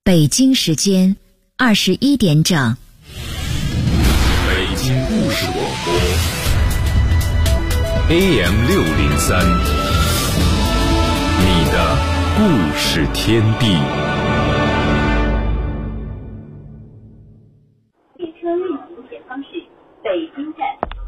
北京时间21点整。 北京故事广播 AM603，你的故事天地。 列车运行前方是北京站。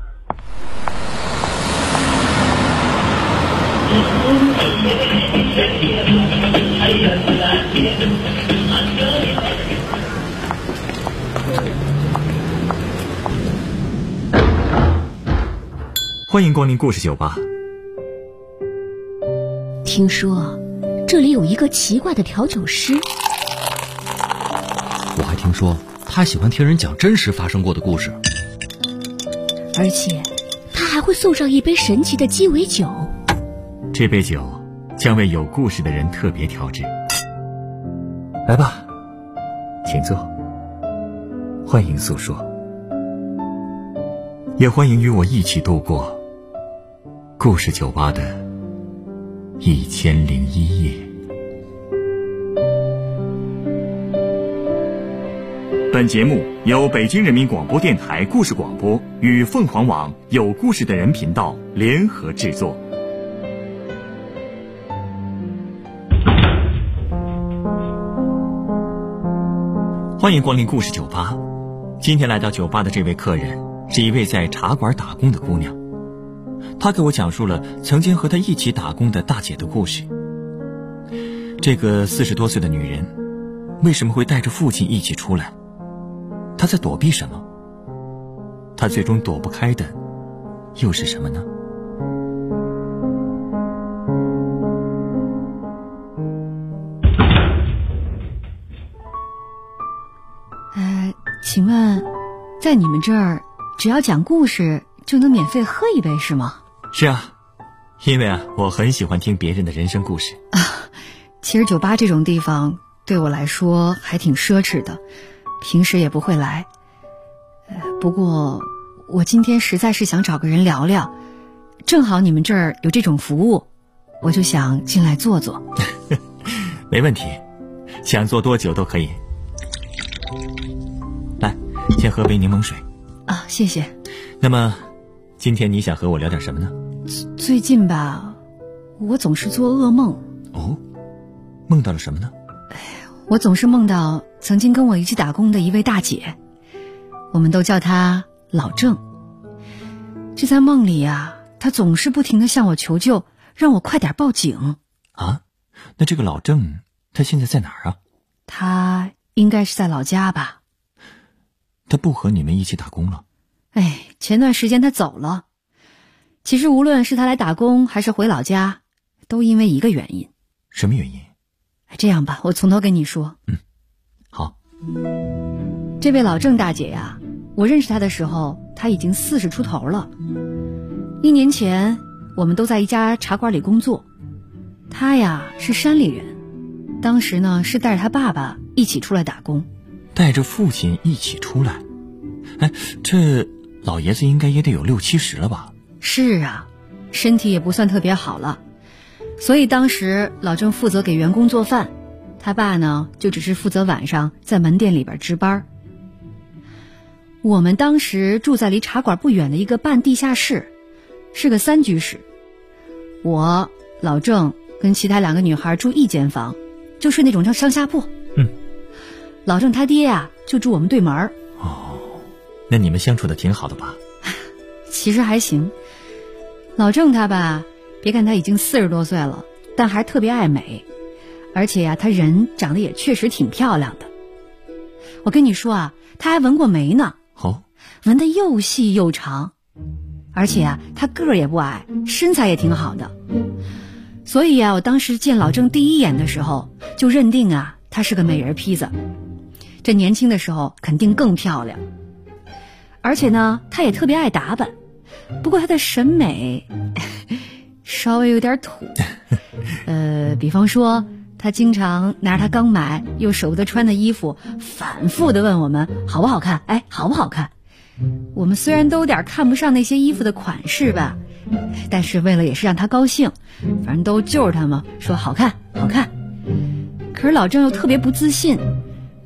欢迎光临故事酒吧。 听说这里有一个奇怪的调酒师， 我还听说他喜欢听人讲真实发生过的故事， 而且他还会送上一杯神奇的鸡尾酒。 这杯酒将为有故事的人特别调制。来吧，请坐，欢迎诉说，也欢迎与我一起度过故事酒吧的1001夜。本节目由北京人民广播电台故事广播与凤凰网有故事的人频道联合制作。欢迎光临故事酒吧。今天来到酒吧的这位客人是一位在茶馆打工的姑娘，她给我讲述了曾经和她一起打工的大姐的故事。这个40多岁的女人为什么会带着父亲一起出来？她在躲避什么？她最终躲不开的又是什么呢？ 请问在你们这儿只要讲故事就能免费喝一杯是吗？ 是啊，因为我很喜欢听别人的人生故事其实酒吧这种地方对我来说还挺奢侈的，平时也不会来。不过我今天实在是想找个人聊聊，正好你们这儿有这种服务，我就想进来坐坐。 没问题，想坐多久都可以。来，先喝杯柠檬水啊，谢谢。 那么今天你想和我聊点什么呢？ 最近吧，我总是做噩梦。 哦，梦到了什么呢？ 我总是梦到曾经跟我一起打工的一位大姐，我们都叫她老郑。这在梦里啊，她总是不停地向我求救，让我快点报警。 啊，那这个老郑他现在在哪儿啊？ 他应该是在老家吧。 他不和你们一起打工了？ 前段时间他走了。其实无论是他来打工还是回老家，都因为一个原因。 什么原因？ 这样吧，我从头跟你说。 好。 这位老郑大姐呀，我认识她的时候，她已经40出头了。1年前，我们都在一家茶馆里工作。她呀是山里人，当时呢是带着她爸爸一起出来打工。 带着父亲一起出来？这老爷子应该也得有60、70了吧？ 是啊，身体也不算特别好了。所以当时老郑负责给员工做饭，他爸呢就只是负责晚上在门店里边值班。我们当时住在离茶馆不远的一个半地下室，是个3居室。我老郑跟其他2个女孩住一间房，就是那种叫上下铺。老郑他爹啊就住我们对门。 那你们相处的挺好的吧？ 其实还行。老郑他吧，别看他已经40多岁了，但还特别爱美，而且呀，他人长得也确实挺漂亮的。我跟你说啊，他还纹过眉呢。纹得又细又长，而且啊，他个儿也不矮，身材也挺好的。所以啊，我当时见老郑第一眼的时候，就认定啊，他是个美人坯子。这年轻的时候肯定更漂亮。而且呢，他也特别爱打扮，不过他的审美稍微有点土。比方说他经常拿着他刚买又舍不得穿的衣服，反复地问我们好不好看，好不好看。我们虽然都有点看不上那些衣服的款式吧，但是为了也是让他高兴，反正都就是他嘛，说好看好看。可是老郑又特别不自信，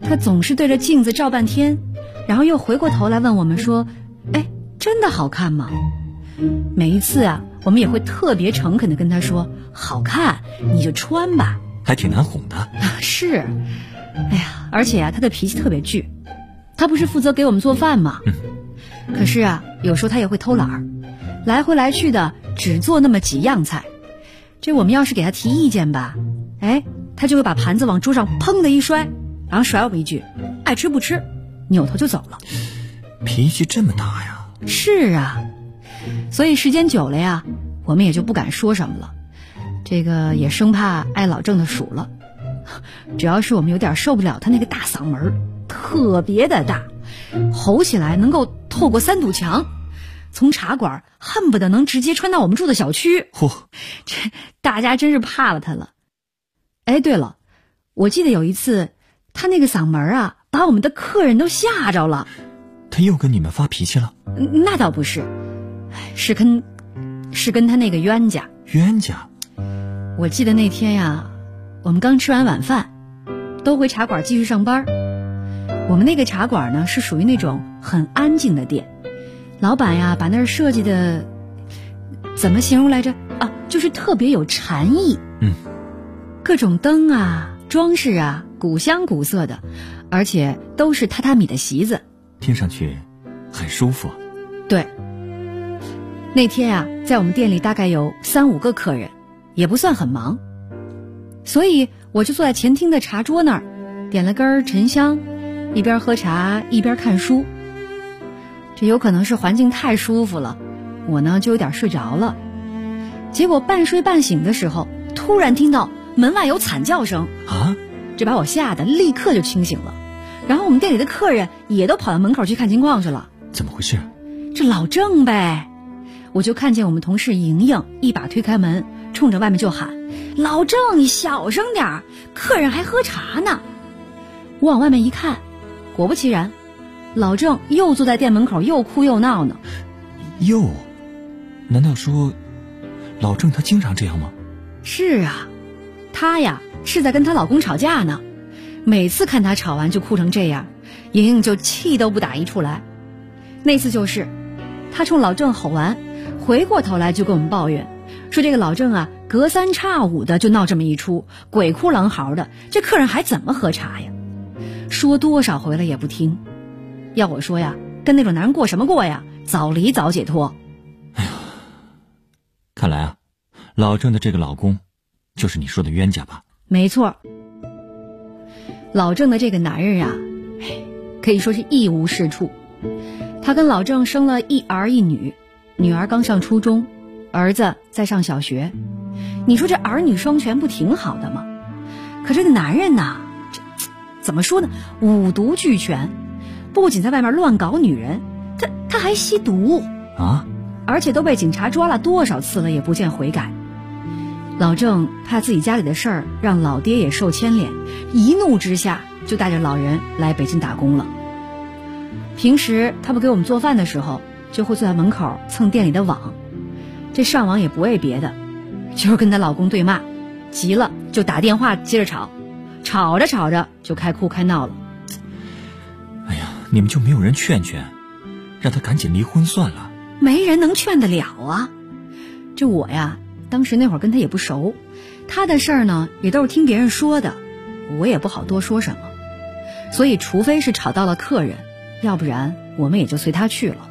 他总是对着镜子照半天，然后又回过头来问我们说：“哎，真的好看吗？”每一次啊，我们也会特别诚恳地跟他说：“好看，你就穿吧。” 还挺难哄的。 是，哎呀，而且啊，他的脾气特别倔。他不是负责给我们做饭吗？可是啊，有时候他也会偷懒儿，来回来去的只做那么几样菜。这我们要是给他提意见吧，哎，他就会把盘子往桌上砰的一摔，然后甩我们一句：“爱吃不吃。”扭头就走了。 脾气这么大呀？ 是啊，所以时间久了呀，我们也就不敢说什么了。这个也生怕挨老郑的数了。主要是我们有点受不了他那个大嗓门，特别的大，吼起来能够透过3堵墙，从茶馆恨不得能直接穿到我们住的小区。这大家真是怕了他了。哎，对了，我记得有一次他那个嗓门啊，把我们的客人都吓着了。 他又跟你们发脾气了？ 那倒不是，是跟他那个冤家。 冤家？ 我记得那天呀，我们刚吃完晚饭，都回茶馆继续上班。我们那个茶馆呢，是属于那种很安静的店，老板呀把那儿设计的，怎么形容来着啊？就是特别有禅意。各种灯啊、装饰啊，古香古色的，而且都是榻榻米的席子， 听上去很舒服。 对，那天呀，在我们店里大概有3-5个客人，也不算很忙，所以我就坐在前厅的茶桌那儿，点了根沉香，一边喝茶一边看书。这有可能是环境太舒服了，我呢就有点睡着了。结果半睡半醒的时候，突然听到门外有惨叫声啊！ 这把我吓得立刻就清醒了。然后我们店里的客人也都跑到门口去看情况去了。 怎么回事？ 这老郑呗。我就看见我们同事莹莹一把推开门，冲着外面就喊：“老郑，你小声点，客人还喝茶呢。”我往外面一看，果不其然，老郑又坐在店门口又哭又闹呢。 又？难道说老郑他经常这样吗？ 是啊，她呀是在跟她老公吵架呢。每次看她吵完就哭成这样，莹莹就气都不打一处来。那次就是她冲老郑吼完，回过头来就跟我们抱怨说，这个老郑啊隔三差五的就闹这么一出，鬼哭狼嚎的，这客人还怎么喝茶呀？说多少回了也不听。要我说呀，跟那种男人过什么过呀？早离早解脱。 哎呀，看来啊，老郑的这个老公就是你说的冤家吧？ 没错，老郑的这个男人啊，可以说是一无是处。他跟老郑生了一儿一女，女儿刚上初中，儿子在上小学。你说这儿女双全不挺好的吗？可这个男人呐，怎么说呢，五毒俱全，不仅在外面乱搞女人，他还吸毒啊！ 而且都被警察抓了多少次了，也不见悔改。老郑怕自己家里的事儿让老爹也受牵连，一怒之下就带着老人来北京打工了。平时他不给我们做饭的时候，就会坐在门口蹭店里的网，这上网也不为别的，就是跟她老公对骂，急了就打电话接着吵，吵着吵着就开哭开闹了。 哎呀，你们就没有人劝劝，让他赶紧离婚算了？ 没人能劝得了啊。这我呀，当时那会儿跟他也不熟，他的事儿呢也都是听别人说的，我也不好多说什么，所以除非是吵到了客人，要不然我们也就随他去了。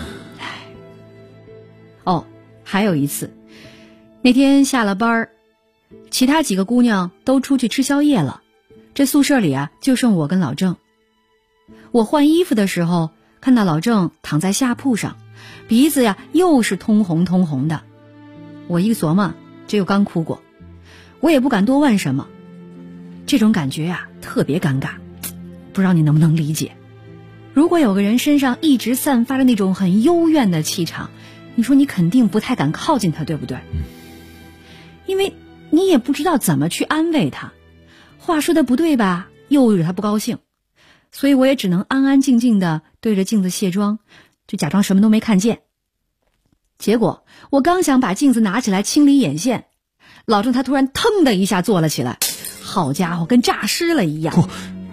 哦，还有一次，那天下了班，其他几个姑娘都出去吃宵夜了，这宿舍里啊就剩我跟老郑。我换衣服的时候，看到老郑躺在下铺上，鼻子呀又是通红通红的。我一琢磨，这又刚哭过，我也不敢多问什么。这种感觉呀特别尴尬，不知道你能不能理解。如果有个人身上一直散发着那种很幽怨的气场，你说你肯定不太敢靠近他，对不对？因为你也不知道怎么去安慰他，话说的不对吧，又惹他不高兴，所以我也只能安安静静的对着镜子卸妆，就假装什么都没看见。结果我刚想把镜子拿起来清理眼线，老郑他突然腾的一下坐了起来，好家伙，跟诈尸了一样。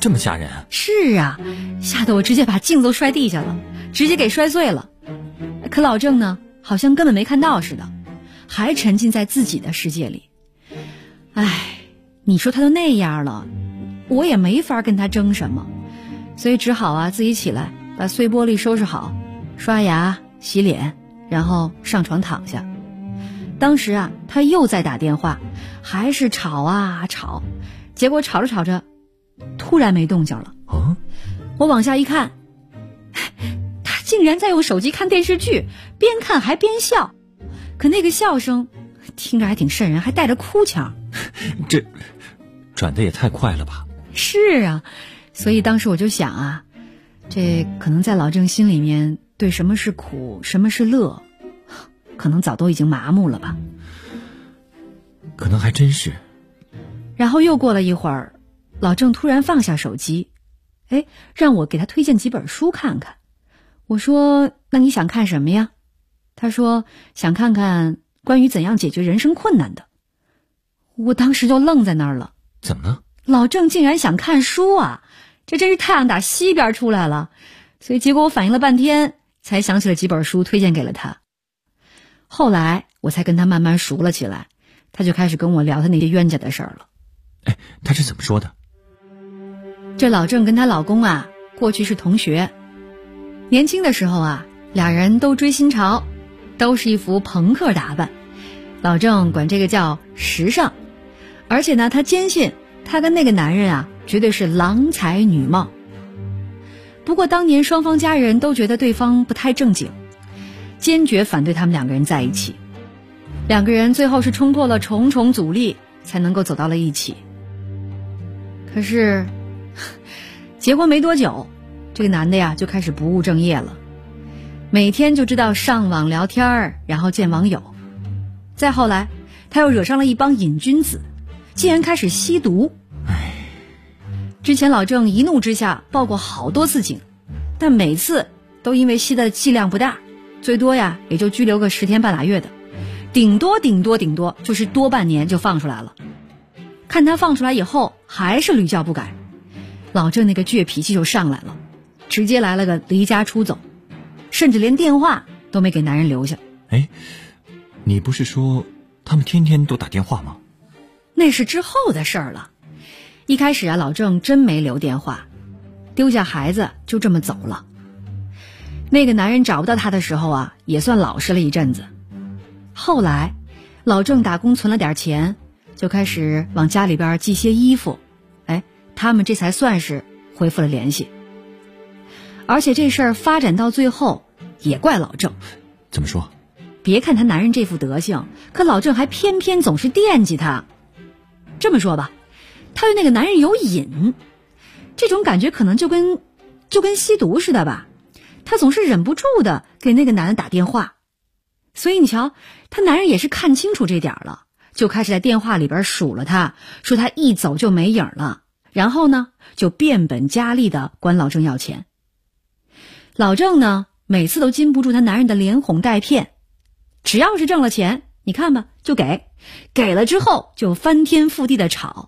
这么吓人啊？ 是啊，吓得我直接把镜子都摔地下了，直接给摔碎了。可老郑呢，好像根本没看到似的，还沉浸在自己的世界里。唉，你说他都那样了，我也没法跟他争什么，所以只好自己起来把碎玻璃收拾好，刷牙洗脸，然后上床躺下。当时他又在打电话，还是吵啊吵，结果吵着吵着突然没动静了。我往下一看，他竟然在用手机看电视剧，边看还边笑，可那个笑声听着还挺瘆人，还带着哭腔。 这转得也太快了吧？ 是啊，所以当时我就想这可能在老郑心里面对什么是苦什么是乐可能早都已经麻木了吧。 可能还真是。 然后又过了一会儿，老郑突然放下手机，让我给他推荐几本书看看。我说那你想看什么呀？他说想看看关于怎样解决人生困难的。我当时就愣在那儿了。 怎么了？ 老郑竟然想看书这真是太阳打西边出来了。所以结果我反应了半天，才想起了几本书推荐给了他。后来我才跟他慢慢熟了起来，他就开始跟我聊他那些冤家的事儿了。 他是怎么说的？ 这老郑跟她老公过去是同学，年轻的时候俩人都追新潮，都是一副朋克打扮。老郑管这个叫时尚，而且呢，他坚信他跟那个男人绝对是郎才女貌。不过当年双方家人都觉得对方不太正经，坚决反对他们两个人在一起。两个人最后是冲破了重重阻力，才能够走到了一起。可是结婚没多久，这个男的就开始不务正业了，每天就知道上网聊天，然后见网友。再后来他又惹上了一帮瘾君子，竟然开始吸毒。之前老郑一怒之下报过好多次警，但每次都因为吸的剂量不大，最多也就拘留个10天半拉月的，顶多就是多半年就放出来了。看他放出来以后还是屡教不改，老郑那个倔脾气就上来了，直接来了个离家出走，甚至连电话都没给男人留下。 你不是说他们天天都打电话吗？ 那是之后的事儿了。一开始老郑真没留电话，丢下孩子就这么走了。那个男人找不到他的时候也算老实了一阵子。后来老郑打工存了点钱，就开始往家里边寄些衣服，他们这才算是恢复了联系。而且这事儿发展到最后也怪老郑。 怎么说？ 别看他男人这副德行，可老郑还偏偏总是惦记他。这么说吧，他对那个男人有瘾，这种感觉可能就跟吸毒似的吧。他总是忍不住的给那个男人打电话，所以你瞧，他男人也是看清楚这点了，就开始在电话里边数了他，说他一走就没影了，然后呢就变本加厉的管老郑要钱。老郑呢每次都禁不住他男人的连哄带骗，只要是挣了钱，你看吧就给了之后就翻天覆地的吵。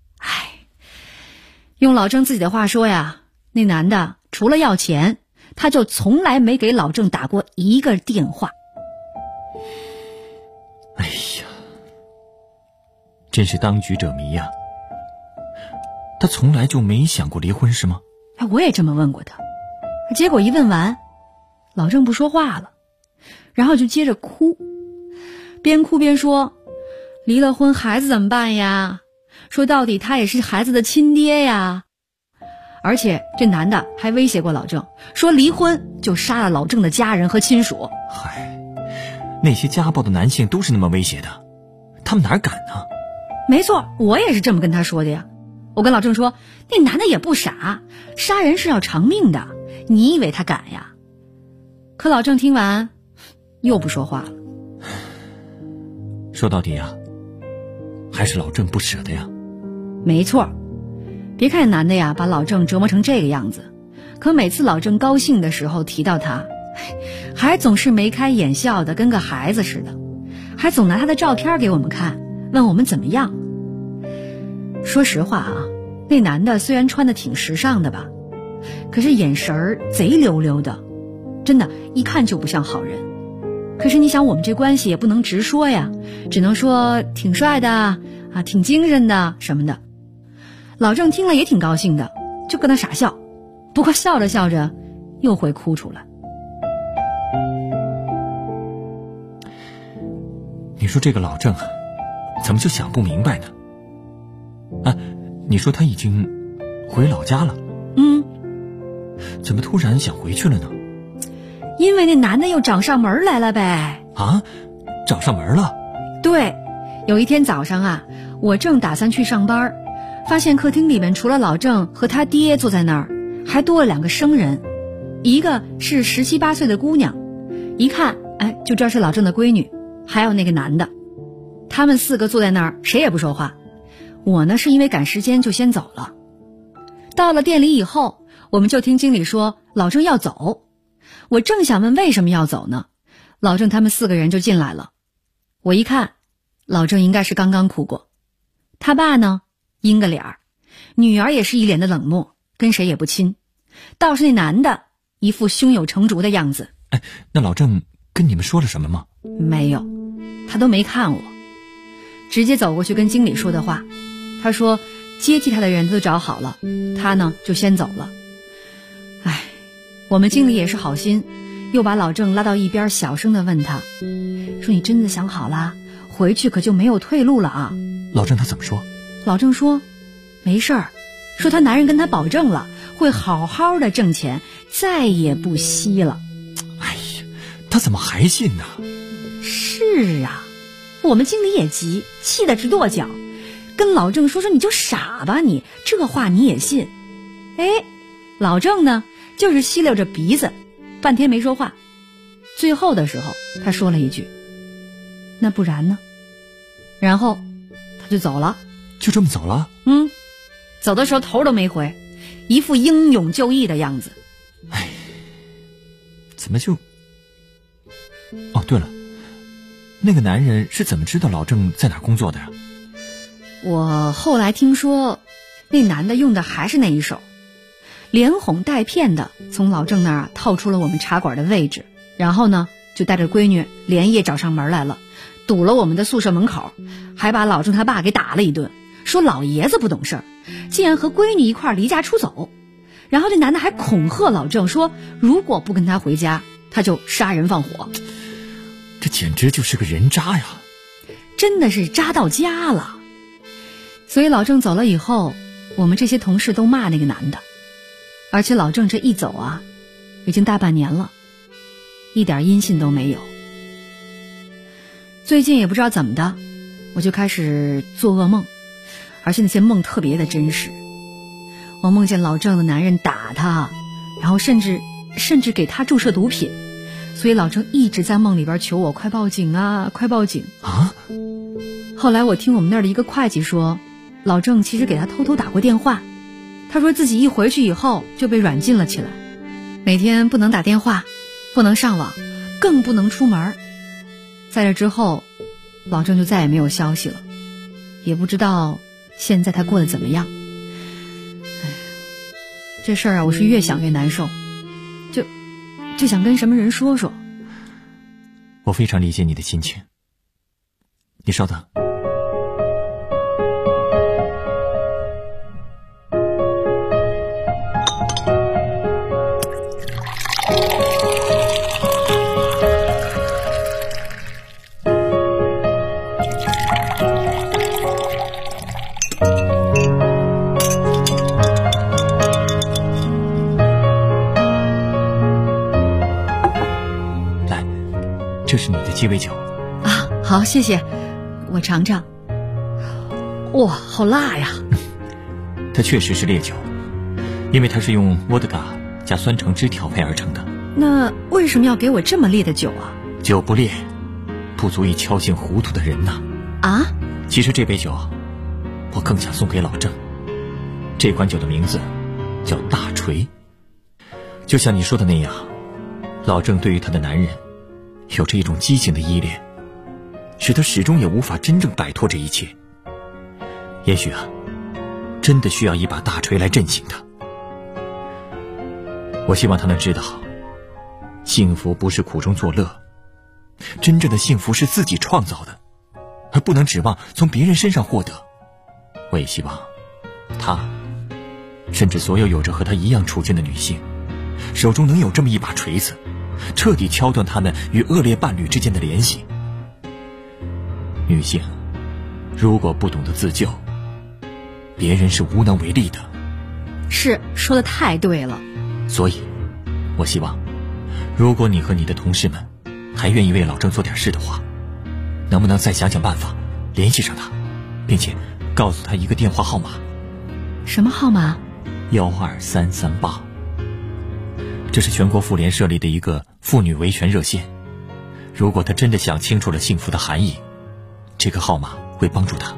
用老郑自己的话说那男的除了要钱，他就从来没给老郑打过一个电话。 真是当局者迷他从来就没想过离婚是吗？ 我也这么问过他，结果一问完，老郑不说话了，然后就接着哭，边哭边说离了婚孩子怎么办呀，说到底他也是孩子的亲爹呀。而且这男的还威胁过老郑，说离婚就杀了老郑的家人和亲属。 那些家暴的男性都是那么威胁的，他们哪敢呢？ 没错，我也是这么跟他说的呀。我跟老郑说，那男的也不傻，杀人是要偿命的，你以为他敢呀？可老郑听完又不说话了。 说到底还是老郑不舍得呀。 没错，别看男的把老郑折磨成这个样子，可每次老郑高兴的时候提到他，还总是眉开眼笑的跟个孩子似的，还总拿他的照片给我们看，问我们怎么样。说实话那男的虽然穿的挺时尚的吧，可是眼神儿贼溜溜的，真的，一看就不像好人。可是你想，我们这关系也不能直说呀，只能说挺帅的啊，挺精神的什么的。老郑听了也挺高兴的，就跟他傻笑，不过笑着笑着又会哭出来。 你说这个老郑怎么就想不明白呢？你说他已经回老家了？怎么突然想回去了呢？ 因为那男的又找上门来了呗。 找上门了？ 对，有一天早上啊，我正打算去上班，发现客厅里面除了老郑和他爹坐在那儿，还多了2个生人，一个是17、18岁的姑娘，一看就知道是老郑的闺女，还有那个男的。他们4个坐在那儿，谁也不说话。我呢是因为赶时间就先走了。到了店里以后，我们就听经理说老郑要走。我正想问为什么要走呢，老郑他们4个人就进来了。我一看，老郑应该是刚刚哭过，他爸呢阴个脸儿，女儿也是一脸的冷漠，跟谁也不亲，倒是那男的一副胸有成竹的样子。 那老郑跟你们说了什么吗？ 没有，他都没看我，直接走过去跟经理说的话。他说接替他的人都找好了，他呢就先走了。我们经理也是好心，又把老郑拉到一边，小声地问他，说你真的想好了，回去可就没有退路了啊。 老郑他怎么说？ 老郑说没事儿，说他男人跟他保证了，会好好的挣钱，再也不吸了。 他怎么还信呢？ 是啊，我们经理也急，气得直跺脚，跟老郑说你就傻吧你，这话你也信？老郑呢就是吸溜着鼻子，半天没说话。最后的时候他说了一句，那不然呢？然后他就走了。 就这么走了？ 走的时候头都没回，一副英勇就义的样子。 怎么就……对了，那个男人是怎么知道老郑在哪工作的呀？ 我后来听说那男的用的还是那一手，连哄带骗的从老郑那儿套出了我们茶馆的位置，然后呢就带着闺女连夜找上门来了，堵了我们的宿舍门口，还把老郑他爸给打了一顿，说老爷子不懂事儿，竟然和闺女一块离家出走。然后这男的还恐吓老郑说，如果不跟他回家，他就杀人放火。 这简直就是个人渣呀！ 真的是渣到家了。所以老郑走了以后，我们这些同事都骂那个男的。而且老郑这一走啊，已经大半年了，一点音信都没有。最近也不知道怎么的，我就开始做噩梦，而且那些梦特别的真实。我梦见老郑的男人打他，然后甚至给他注射毒品，所以老郑一直在梦里边求我快报警啊，快报警啊！ 后来我听我们那儿的一个会计说，老郑其实给他偷偷打过电话，他说自己一回去以后就被软禁了起来，每天不能打电话，不能上网，更不能出门。在这之后，老郑就再也没有消息了，也不知道现在他过得怎么样。这事儿啊，我是越想越难受，就想跟什么人说说。 我非常理解你的心情，你稍等。这是你的鸡尾酒啊，好，谢谢，我尝尝。哇，好辣呀！ 它确实是烈酒，因为它是用沃德嘎加酸橙汁调配而成的。 那为什么要给我这么烈的酒啊？ 酒不烈，不足以敲醒糊涂的人呐。 啊？ 其实这杯酒，我更想送给老郑。这款酒的名字叫大锤。就像你说的那样，老郑对于他的男人有着一种畸形的依恋，使他始终也无法真正摆脱这一切。也许啊， 真的需要一把大锤来震醒他。我希望他能知道，幸福不是苦中作乐，真正的幸福是自己创造的，而不能指望从别人身上获得。我也希望他，甚至所有有着和他一样处境的女性，手中能有这么一把锤子，彻底敲断他们与恶劣伴侣之间的联系。女性如果不懂得自救，别人是无能为力的。 是，说得太对了。 所以我希望，如果你和你的同事们还愿意为老郑做点事的话，能不能再想想办法联系上他，并且告诉他一个电话号码。 什么号码 ？12338。这是全国妇联设立的一个妇女维权热线。如果他真的想清楚了幸福的含义，这个号码会帮助他。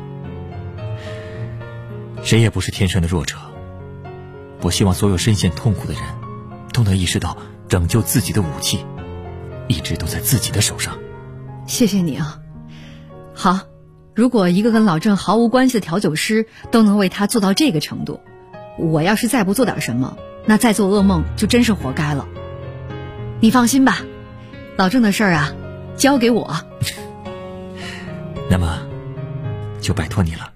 谁也不是天生的弱者，我希望所有深陷痛苦的人都能意识到，拯救自己的武器一直都在自己的手上。 谢谢你啊。好，如果一个跟老郑毫无关系的调酒师都能为他做到这个程度，我要是再不做点什么，那再做噩梦就真是活该了。你放心吧，老郑的事儿啊，交给我。 那么就拜托你了。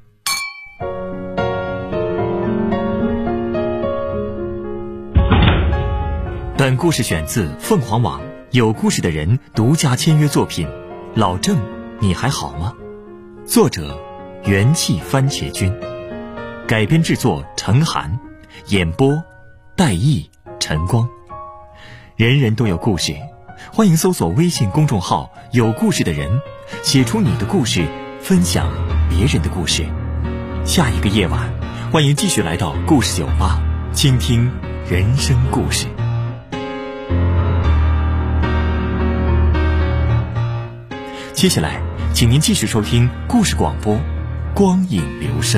本故事选自凤凰网有故事的人独家签约作品《老郑，你还好吗》，作者元气番茄君，改编制作陈寒，演播戴毅、陈光。人人都有故事，欢迎搜索微信公众号有故事的人，写出你的故事，分享别人的故事。下一个夜晚，欢迎继续来到故事酒吧，倾听人生故事。接下来请您继续收听故事广播，光影留声。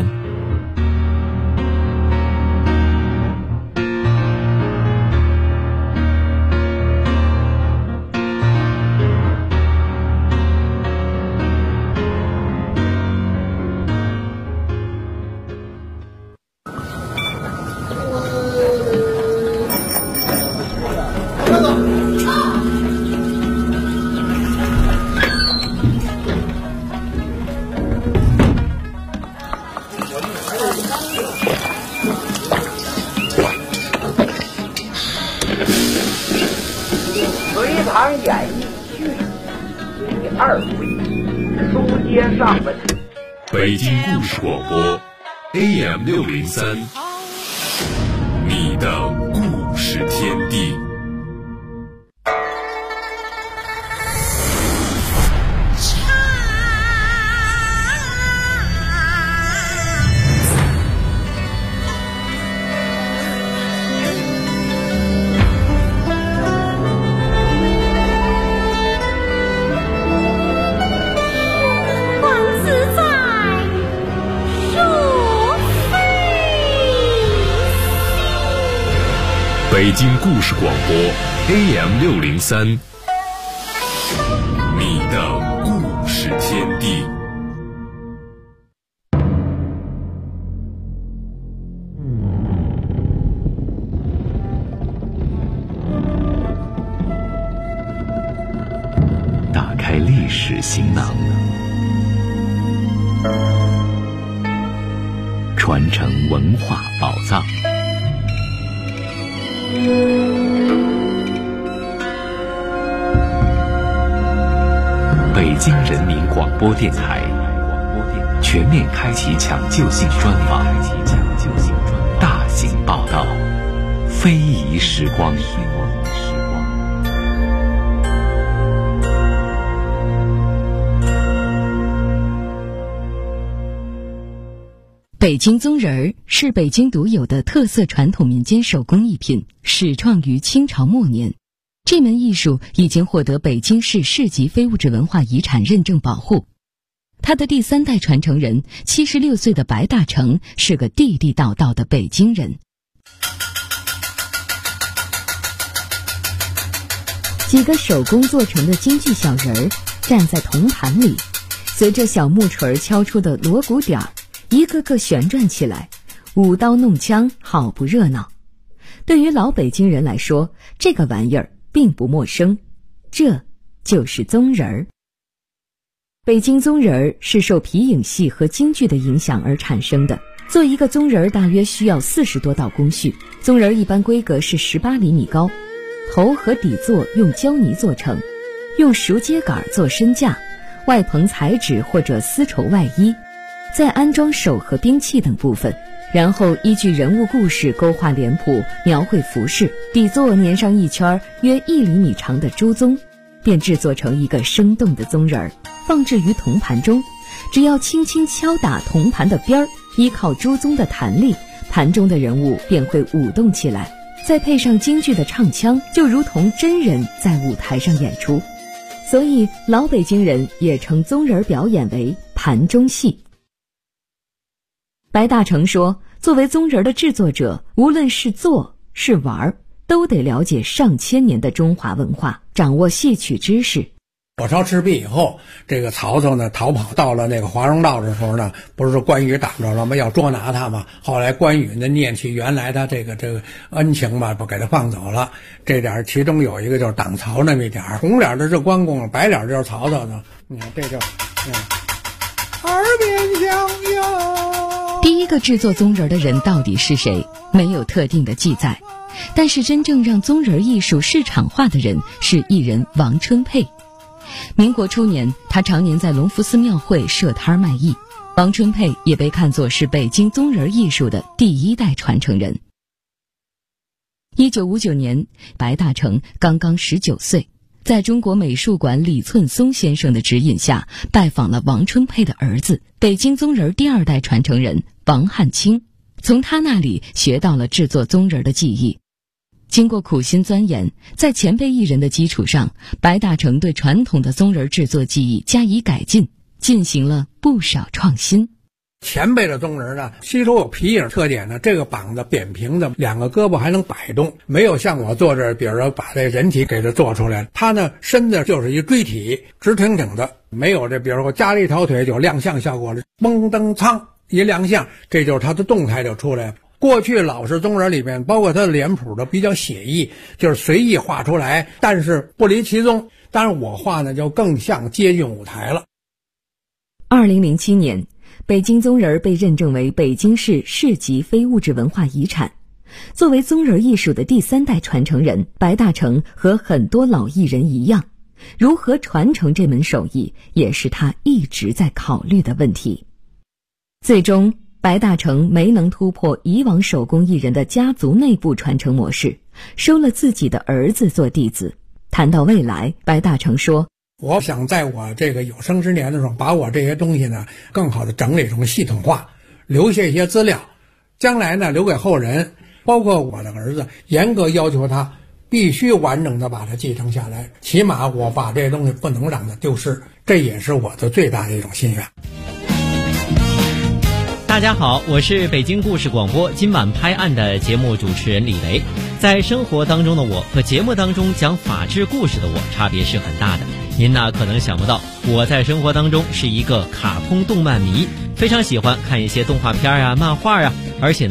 隋唐演义续第2回，书接上文。 北京故事广播 AM603，你的故事天地。北京故事广播 AM603，你的故事天地。 打开历史行囊，传承文化宝藏。北京人民广播电台全面开启抢救性专访，大型报道，非遗时光。 北京宗人儿是北京独有的特色传统民间手工艺品，始创于清朝末年。这门艺术已经获得北京市市级非物质文化遗产认证保护。他的第3代传承人76岁的白大成是个地地道道的北京人。几个手工做成的京剧小人儿站在铜盘里，随着小木锤敲出的锣鼓点儿，一个个旋转起来， 舞刀弄枪，好不热闹。对于老北京人来说，这个玩意儿并不陌生，这就是宗人儿。北京宗人儿是受皮影戏和京剧的影响而产生的。做一个宗人儿大约需要40多道工序，宗人儿一般规格是18厘米高，头和底座用胶泥做成，用熟秸秆做身架，外棚彩纸或者丝绸外衣，再安装手和兵器等部分，然后依据人物故事勾画脸谱，描绘服饰，底座粘上一圈约1厘米长的朱宗，便制作成一个生动的宗人儿，放置于铜盘中。只要轻轻敲打铜盘的边儿，依靠朱宗的弹力，盘中的人物便会舞动起来，再配上京剧的唱腔，就如同真人在舞台上演出。所以老北京人也称宗人表演为盘中戏。白大成说，作为宗人的制作者，无论是做是玩，都得了解上千年的中华文化，掌握戏曲知识。 火烧赤壁以后，这个曹操呢逃跑到了那个华容道的时候呢，不是关羽挡着了吗？要捉拿他嘛。后来关羽呢念起原来他这个恩情吧，不给他放走了。这点其中有一个就是挡曹那么一点，红脸的是关公，白脸就是曹操呢。你看这就耳边响哟。 第一个制作宗人的人到底是谁？没有特定的记载，但是真正让宗人艺术市场化的人是艺人王春佩。民国初年，他常年在隆福寺庙会设摊卖艺。王春佩也被看作是北京宗人艺术的第一代传承人。1959年，白大成刚刚19岁，在中国美术馆李寸松先生的指引下，拜访了王春佩的儿子，北京宗人第2代传承人王汉卿，从他那里学到了制作宗人的技艺。经过苦心钻研，在前辈艺人的基础上，白大成对传统的宗人制作技艺加以改进，进行了不少创新。 前辈的宗人呢，吸收有皮影特点呢，这个膀子扁平的，2个胳膊还能摆动，没有像我做这，比如说把这人体给它做出来。他呢，身子就是一锥体，直挺挺的，没有这，比如说加了一条腿就亮相效果了，嘣噔噌一亮相，这就是他的动态就出来了。过去老式宗人里面，包括他的脸谱的比较写意，就是随意画出来，但是不离其宗。当然我画呢就更像接近舞台了。 2007年，北京宗人被认证为北京市市级非物质文化遗产。作为宗人艺术的第3代传承人，白大成和很多老艺人一样，如何传承这门手艺，也是他一直在考虑的问题。最终白大成没能突破以往手工艺人的家族内部传承模式，收了自己的儿子做弟子。谈到未来，白大成说， 我想在我这个有生之年的时候，把我这些东西呢更好的整理成系统化，留下一些资料，将来呢留给后人，包括我的儿子，严格要求他必须完整的把它继承下来，起码我把这些东西不能让它丢失，这也是我的最大的一种心愿。 大家好，我是北京故事广播今晚拍案的节目主持人李维。在生活当中的我和节目当中讲法治故事的我差别是很大的。您呢可能想不到，我在生活当中是一个卡通动漫迷，非常喜欢看一些动画片啊、漫画啊，而且呢